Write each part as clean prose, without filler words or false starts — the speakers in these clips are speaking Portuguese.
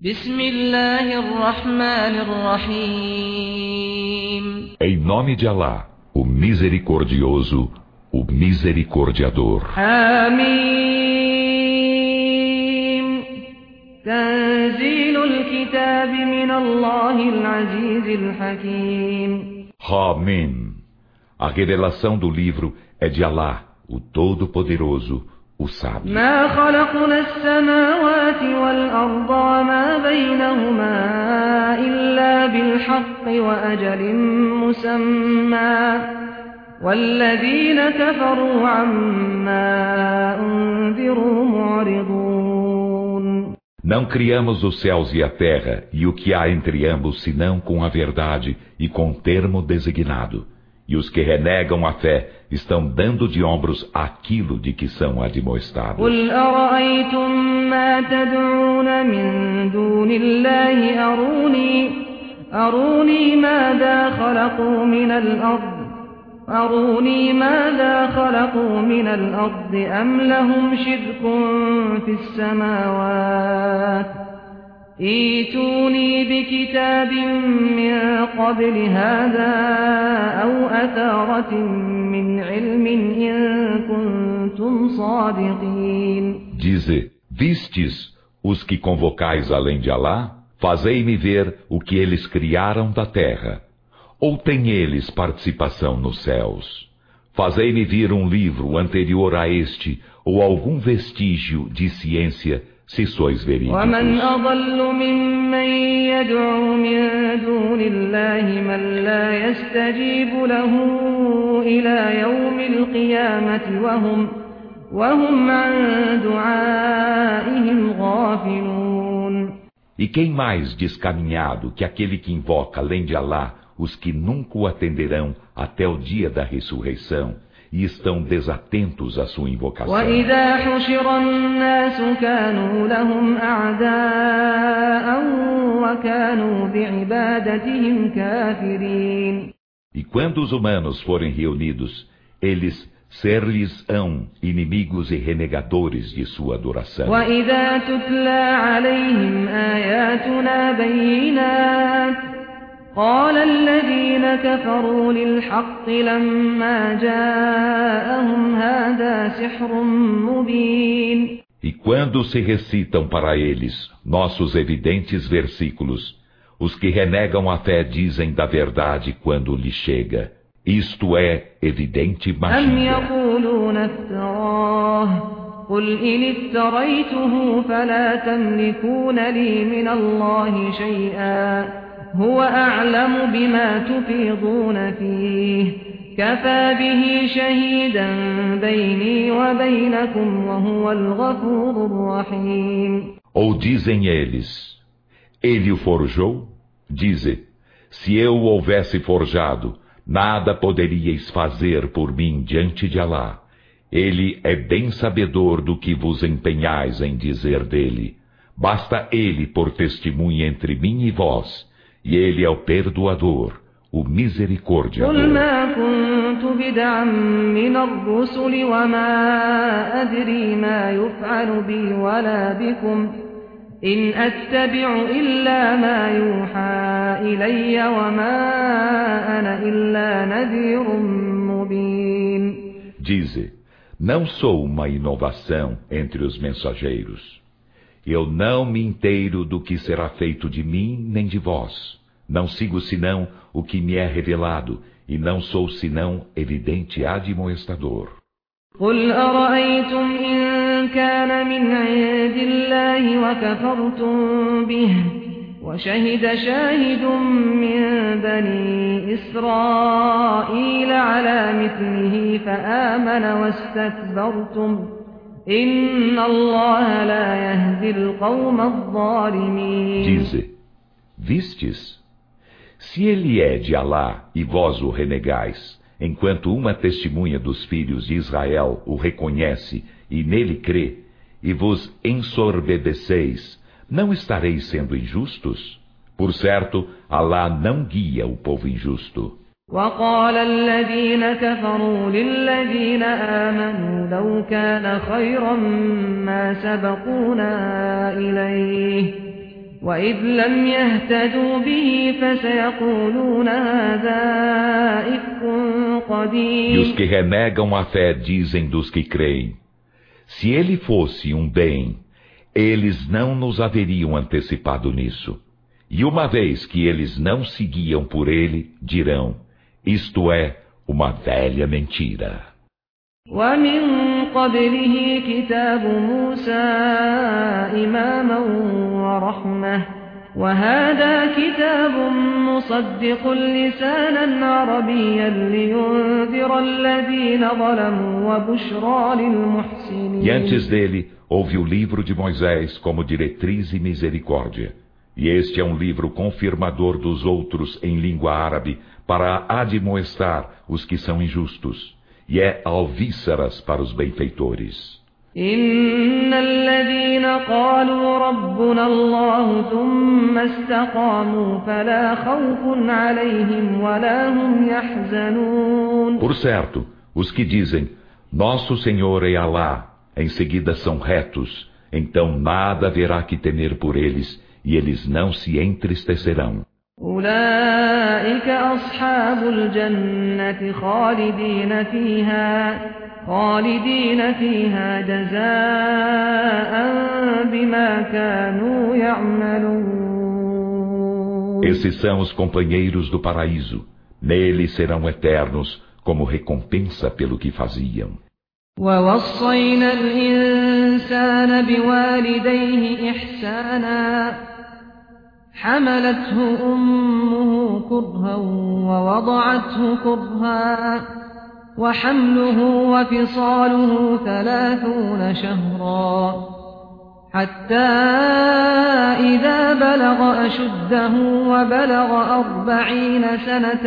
بسم الله الرحمن الرحيم Em nome de Alá, o Misericordioso, o Misericordiador. حميم تنزيل الكتاب من الله العزيز الحكيم Hamim. A revelação do livro é de Alá, o Todo-Poderoso, o Sábio. ما خلقنا السماوات والأرض وما بينهما إلا بالحق وأجل مسمى والذين كفروا عما أنذروا معرضون. Não criamos os céus e a terra e o que há entre ambos senão com a verdade e com termo designado. E os que renegam a fé estão dando de ombros aquilo de que são admoestados. قل أرأيتم ما تدعون من دون الله أروني ماذا خلقوا من الأرض أم لهم شرك في السماوات ائتوني بكتاب من قبل هذا أو أثارة من علم إن كنتم صادقين. Dize, vistes os que convocais além de Alá? Fazei-me ver o que eles criaram da terra. Ou têm eles participação nos céus? Fazei-me vir um livro anterior a este, ou algum vestígio de ciência, se sois verídicos. ومن أضل ممن يدعو من دون الله من لا يستجيب له إلى يوم القيامة وهم عن دعائهم غافلون. E quem mais descaminhado que aquele que invoca além de Alá os que nunca o atenderão até o dia da ressurreição e estão desatentos à sua invocação. وَإِذَا حُشِرَ النَّاسُ كَانُوا لَهُمْ أَعْدَاءً وَكَانُوا بِعِبَادَتِهِمْ كَافِرِينَ. E quando os humanos forem reunidos, eles ser-lhes-ão inimigos e renegadores de sua adoração. وَإِذَا تُتْلَى عَلَيْهِمْ آيَاتُنَا بَيِّنَاتٍ قال الذين كفروا للحق لما جاءهم هذا سحر مبين. E quando se recitam para eles nossos evidentes versículos, os que renegam a fé dizem da verdade quando lhe chega. Isto é evidente magia. أم يقولون افتراه قل إن افتريته فلا تملكون لي من الله شيئا هو أعلم بما تفيضون فيه كفى به شهيدا بيني وبينكم وهو الغفور الرحيم. Ou dizem eles, ele o forjou? Dize, se eu o houvesse forjado, nada poderíeis fazer por mim diante de Alá. Ele é bem sabedor do que vos empenhais em dizer dele. Basta ele por testemunha entre mim e vós. E ele é o perdoador, o misericordiador. قل ما كنت بدعا من الرسل وما أدري ما يفعل بي ولا بكم إن أتبع إلا ما يوحى إلي وما أنا إلا نذير مبين. Dize, não sou uma inovação entre os mensageiros. Eu não me inteiro do que será feito de mim nem de vós. Não sigo senão o que me é revelado, e não sou senão evidente admoestador. قل أرأيتم إن كان من عند الله وكفرتم به وشهد شاهد من بني إسرائيل على مثله فآمن واستكبرتم إن الله لا يهدي القوم الظالمين. Dize, vistes? Se ele é de Alá e vós o renegais, enquanto uma testemunha dos filhos de Israel o reconhece e nele crê, e vos ensorbebeceis, não estareis sendo injustos? Por certo, Alá não guia o povo injusto. وقال الذين كفروا للذين آمنوا لو كان خيرا ما سبقونا إليه وإذ لم يهتدوا به فسيقولون هذا إفك E قديم. os que renegam a fé dizem dos que creem: se ele fosse um bem, eles não nos haveriam antecipado nisso. E uma vez que eles não seguiam por ele, dirão: isto é uma velha mentira. ومن قبله كتاب موسى إماما ورحمة وهذا كتاب مصدق لسانا عربيا لينذر الذين ظلموا وبشرى E للمحسنين. antes dele, houve o livro de Moisés como diretriz e misericórdia. E este é um livro confirmador dos outros em língua árabe para admoestar os que são injustos. E é alvíceras para os benfeitores. إن الذين قالوا ربنا الله ثم استقاموا فلا خوف عليهم ولا هم يحزنون. Por certo, os que dizem, nosso Senhor é Alá, em seguida são retos, então nada haverá que temer por eles, e eles não se entristecerão. أولئك أصحاب الجنة خالدين فيها جزاء بما كانوا يعملون. Esses são os companheiros do paraíso. Neles serão eternos, como recompensa pelo que faziam. ووصينا الإنسان بوالديه إحسانا حملته أمه كرها ووضعته كرها وحمله وفصاله 30 شهرا حتى إذا بلغ أشده وبلغ 40 سنة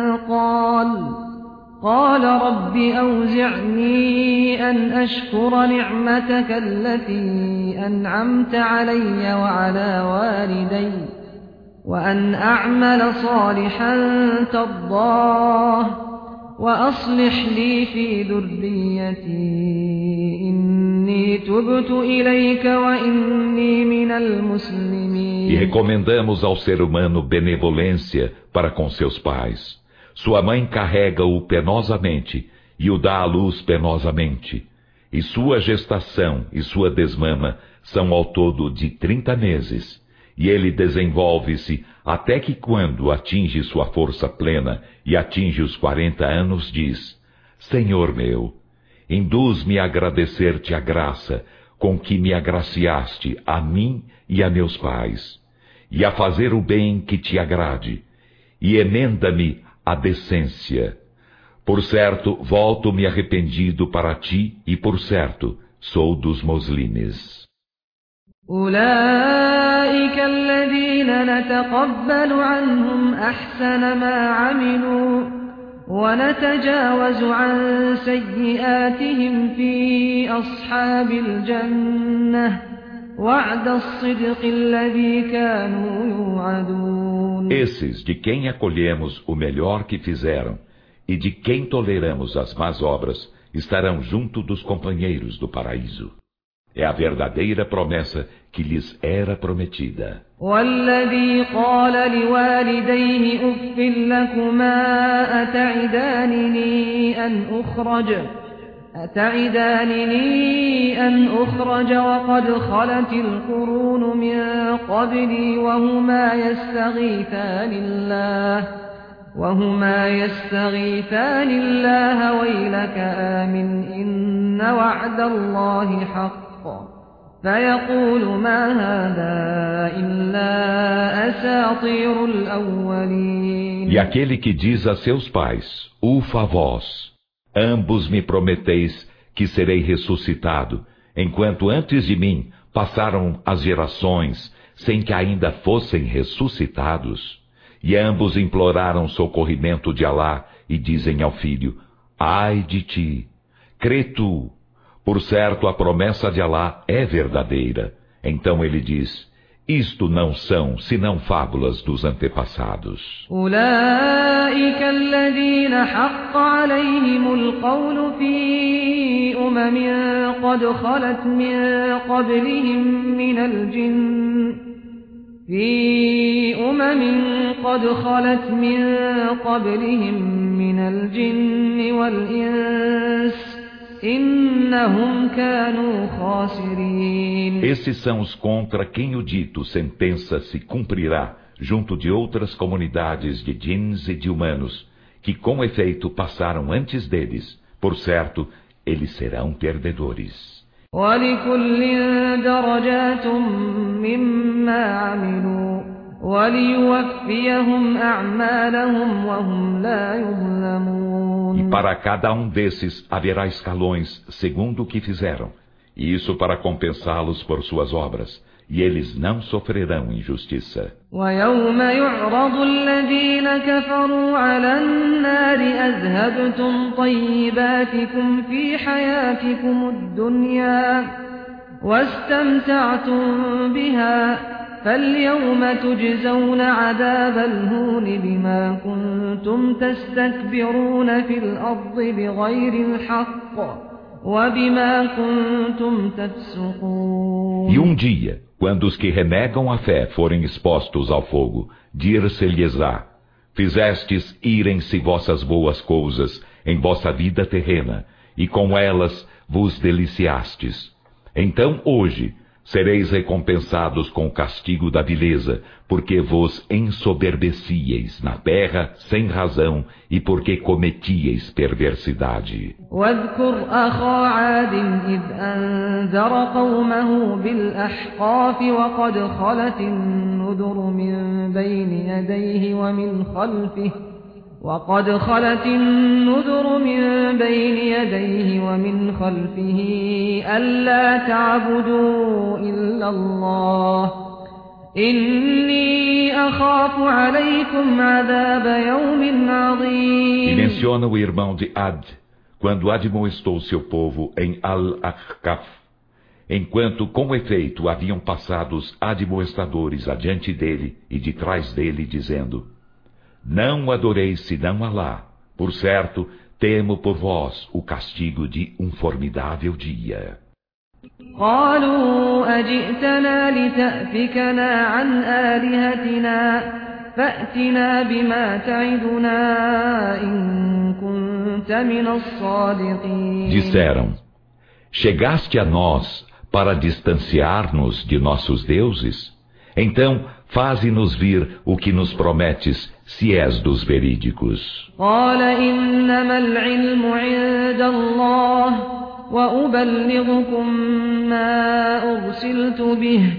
قال رب أوزعني أن أشكر نعمتك التي أنعمت علي وعلى والدي وأن أعمل صالحا ترضاه وأصلح لي في ذريتي إني تبت إليك وإني من المسلمين. E recomendamos ao ser humano benevolência para com seus pais. Sua mãe carrega-o penosamente e o dá à luz penosamente. E sua gestação e sua desmama são ao todo de 30 meses. E ele desenvolve-se até que quando atinge sua força plena e atinge os 40 anos diz: Senhor meu, induz-me a agradecer-te a graça com que me agraciaste a mim e a meus pais, e a fazer o bem que te agrade, e emenda-me a decência. Por certo, volto-me arrependido para ti, e por certo, sou dos muslimes. أولئك الذين نتقبل عنهم أحسن ما عملوا ونتجاوز عن سيئاتهم في أصحاب الجنة وعد الصدق الذي كانوا يوعدون. Esses de quem acolhemos o melhor que fizeram e de quem toleramos as más obras estarão junto dos companheiros do paraíso. É a verdadeira promessa que lhes era prometida. والذي قال لوالديه أف لكما أتعدانني أن أخرج وقد خلت القرون من قبلي وهما يستغيثان الله ويلك آمن إن وعد الله حق فيقول ما هذا إلا أساطير الأولين. E aquele que diz a seus pais, ufa vós, ambos me prometeis que serei ressuscitado, enquanto antes de mim passaram as gerações sem que ainda fossem ressuscitados. E ambos imploraram socorrimento de Alá e dizem ao filho, ai de ti, crê tu, por certo a promessa de Alá é verdadeira. Então ele diz, isto não são senão fábulas dos antepassados. أولئك الذين حق عليهم القول في قد خلت من قبلهم من الجن في قد خلت من قبلهم من الجن والإنس إنهم كانوا خاسرين. Esses são os contra quem o dito sentença se cumprirá junto de outras comunidades de djinns e de humanos, que com efeito passaram antes deles. Por certo, eles serão perdedores. وَلِكُلٍّ دَرَجَاتٌ مِّمَّا عَمِلُوا وَلِيُوَفِّيَهُمْ أَعْمَالَهُمْ وَهُمْ لَا يُظْلَمُونَ. E para cada um desses haverá escalões segundo o que fizeram, e isso para compensá-los por suas obras, e eles não sofrerão injustiça. وَيَوْمَ يُعْرَضُ الَّذِينَ كَفَرُوا عَلَى النَّارِ أَذْهَبْتُمْ طَيِّبَاتِكُمْ فِي حَيَاتِكُمُ الدُّنْيَا وَاسْتَمْتَعْتُمْ بِهَا فَالْيَوْمَ تُجْزَوْنَ عَذَابَ الْهُونِ بِمَا كُنتُمْ تَسْتَكْبِرُونَ فِي الْأَرْضِ بِغَيْرِ الْحَقِّ وَبِمَا كُنتُمْ تَفْسُقُونَ. E dia, quando os que renegam a fé forem expostos ao fogo, dir-se-lhes-á: fizestes irem-se vossas boas coisas em vossa vida terrena, e com elas vos deliciastes. Então hoje sereis recompensados com o castigo da vileza, porque vos ensoberbecieis na terra sem razão e porque cometieis perversidade. واذكر أخا عاد إذ أنذر قومه بالأحقاف وقد خلت النذر من بين يديه ومن خلفه ألا تعبدوا إلا الله إني أخاف عليكم عذاب يوم عظيم. E menciona o irmão de Ad, quando admoestou seu povo em Al-Ahqaf, enquanto com efeito haviam passado os admoestadores adiante dele e de trás dele, dizendo: não adoreis senão Alá, por certo, temo por vós o castigo de um formidável dia. قالوا أجئتنا لتأفكنا عن آلهتنا فأتنا بما تعدنا إن كنت من الصادقين. Disseram: chegaste a nós para distanciar-nos de nossos deuses? Então, faze-nos vir o que nos prometes, se és dos verídicos. قال إنما العلم عند الله وأبلغكم ما أرسلت به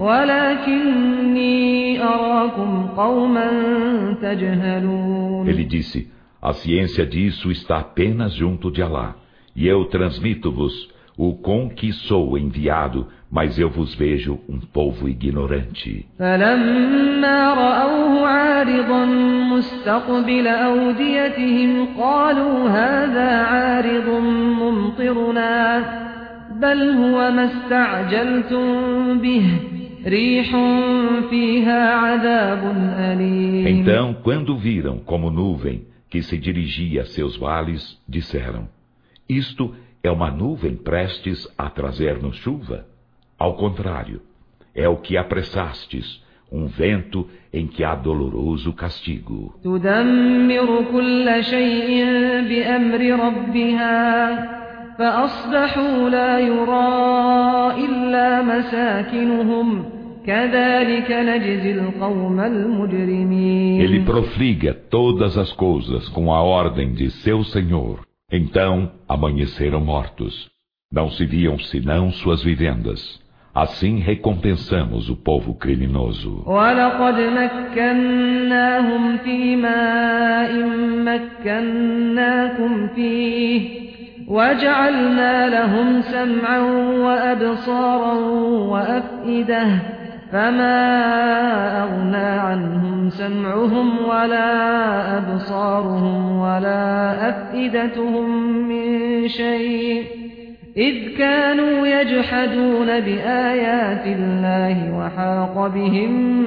ولكني أراكم قوما تجهلون. Ele disse: a ciência disso está apenas junto de Alá, e eu transmito-vos o com que sou enviado, mas eu vos vejo um povo ignorante. فلما رأوه عارضا مستقبل أوديتهم قالوا هذا عارض ممطرنا بل هو ما استعجلتم به ريح فيها عذاب أليم. Então, quando viram como nuvem que se dirigia a seus vales, disseram: isto é uma nuvem prestes a trazer-nos chuva? Ao contrário, é o que apressastes, um vento em que há doloroso castigo. تدمر كل شيء بأمر ربها فأصبحوا لا يرى إلا مساكنهم كذلك نجزي القوم المجرمين. Ele profliga todas as coisas com a ordem de seu Senhor. Então amanheceram mortos. Não se viam senão suas vivendas. Assim recompensamos o povo criminoso. وَلَقَدْ مَكَّنَّاهُمْ فِي مَاءٍ مَكَّنَّاكُمْ فِيهِ وَجَعَلْنَا لَهُمْ سَمْعًا وَأَبْصَارًا وَأَفْئِدَةً فَمَا أَغْنَى عَنْهُمْ سَمْعُهُمْ وَلَا أَبْصَارُهُمْ وَلَا أَفْئِدَتُهُمْ مِنْ شَيْءٍ إذ كانوا يجحدون بآيات الله وحاق بهم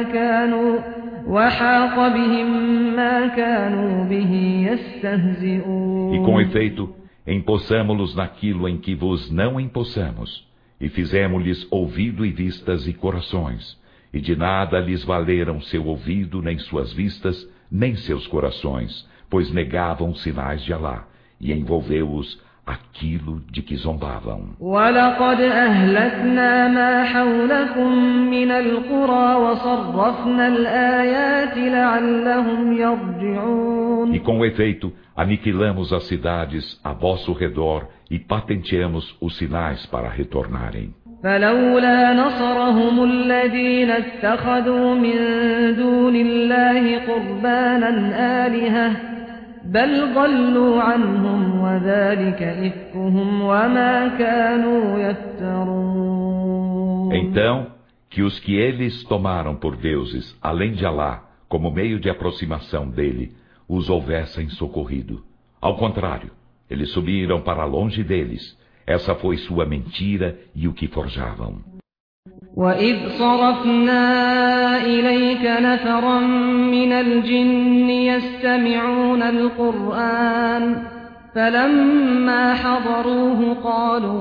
ما كانوا به يستهزئون. E com efeito, empossamo-los naquilo em que vos não empossamos, e fizemos-lhes ouvido e vistas e corações, e de nada lhes valeram seu ouvido, nem suas vistas, nem seus corações, pois negavam os sinais de Alá, e envolveu-os aquilo de que zombavam. وَلَقَدْ أَهْلَكْنَا مَا حَوْلَكُمْ مِنَ الْقُرَى وَصَرَّفْنَا الْآيَاتِ لَعَلَّهُمْ يَرْجِعُونَ. E com efeito, aniquilamos as cidades a vosso redor e patenteamos os sinais para retornarem. فلولا نصرهم الذين اتخذوا من دون الله قربانا آلهة بل ضلوا عنهم وذلك إفكهم وما كانوا يفترون. Então, que os que eles tomaram por deuses, além de Alá, como meio de aproximação dele, os houvessem socorrido. Ao contrário, eles subiram para longe deles. Essa foi sua mentira e o que forjavam. وَإِذْ صَرَفْنَا إِلَيْكَ نَفَرًا مِنَ الْجِنِّ يَسْتَمِعُونَ الْقُرْآنَ فَلَمَّا حَضَرُوهُ قَالُوا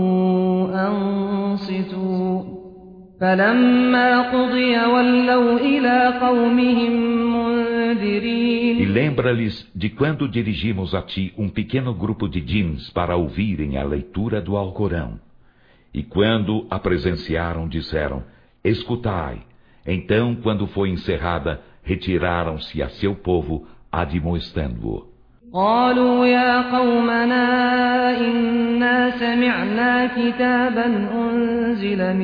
أَنصِتُوا فَلَمَّا قُضِيَ وَلَّوْا إِلَى قَوْمِهِمْ مُنذِرِينَ. E lembra-lhes de quando dirigimos a ti um pequeno grupo de djinns para ouvirem a leitura do Alcorão. E quando a presenciaram, disseram, escutai. Então, quando foi encerrada, retiraram-se a seu povo, admoestando-o. قالوا يا قومنا إنا سمعنا كتابا أنزل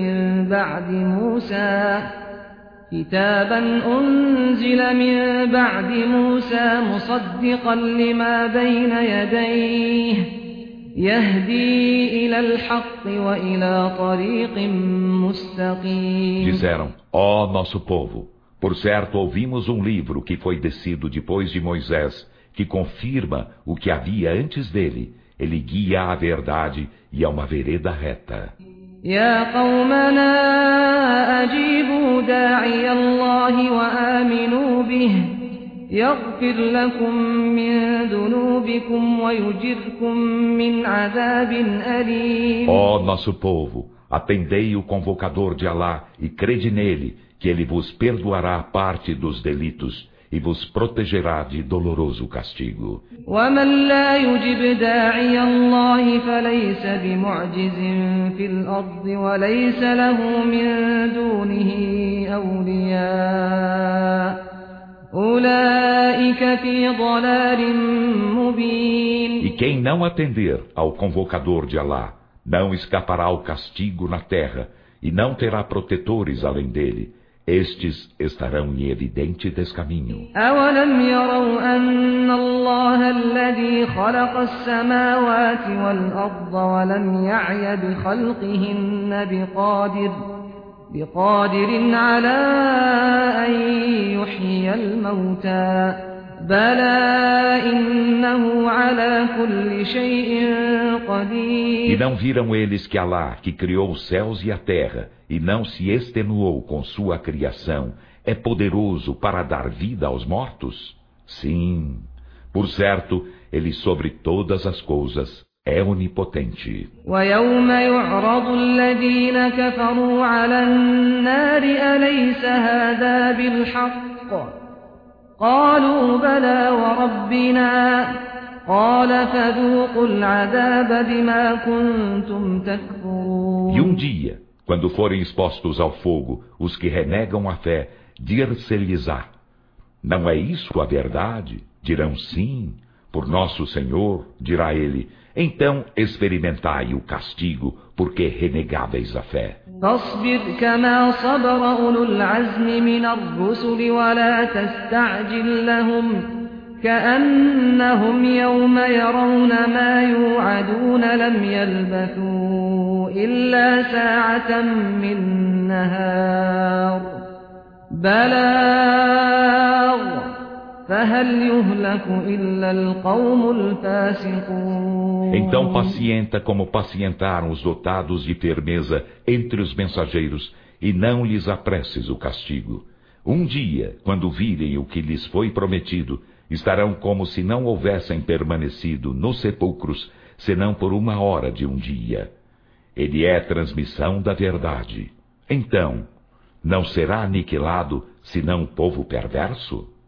من بعد موسى مصدقا لما بين يديه يهدي إلى الحق وإلى طريق مستقيم. Disseram, ó nosso povo, por certo ouvimos um livro que foi descido depois de Moisés, que confirma o que havia antes dele. Ele guia à verdade e a uma vereda reta. يا قومنا أجيبوا داعي الله وآمنوا به يغفر لكم من ذنوبكم ويجركم من عذاب أليم. Ó nosso povo, atendei o convocador de Alá e crede nele, que ele vos perdoará parte dos delitos e vos protegerá de doloroso castigo. ومن لا يجب داعي الله فليس بمعجز في الأرض وليس له من دونه أولياء أولئك في ضلال مبين. E quem não atender ao convocador de Alá não escapará ao castigo na terra e não terá protetores além dele. Estes estarão em evidente descaminho. أَوَلَمْ يَرَوْا أَنَّ اللَّهَ الَّذِي خَلَقَ السَّمَاوَاتِ وَالْأَرْضَ وَلَمْ يَعْيَ بِخَلْقِهِنَّ بِقَادِرٍ عَلَى أَن يُحْيِيَ الْمَوْتَى بَلَى إِنَّهُ عَلَى كُلِّ شَيْءٍ قَدِيرٌ. E não viram eles que Alá, que criou os céus e a terra, e não se extenuou com sua criação, é poderoso para dar vida aos mortos? Sim, por certo, ele sobre todas as coisas é onipotente. وَيَوْمَ يُعْرَضُ الَّذِينَ كَفَرُوا عَلَى النَّارِ أَلَيْسَ هَذَا بِالْحَقِّ قَالُوا بَلَى وَرَبِّنَا قَالَ فَذُوقُوا الْعَذَابَ بِمَا كُنتُمْ تَكْفُرُونَ. E um dia, quando forem expostos ao fogo, os que renegam a fé, dir-se-lhes-á: não é isso a verdade? Dirão sim, por nosso Senhor, dirá ele. Então experimentai o castigo, porque renegáveis a fé. فاصبر كما صبر أولو العزم من الرسل ولا تستعجل لهم كأنهم يوم يرون ما يوعدون لم يلبثوا إلا ساعة من نهار بلاغ فهل يهلك إلا القوم الفاسقون. Então pacienta como pacientaram os dotados de firmeza entre os mensageiros, e não lhes apresses o castigo. Um dia, quando virem o que lhes foi prometido, estarão como se não houvessem permanecido nos sepulcros, senão por 1 hora de um dia. Ele é transmissão da verdade. Então, Não será aniquilado senão o povo perverso?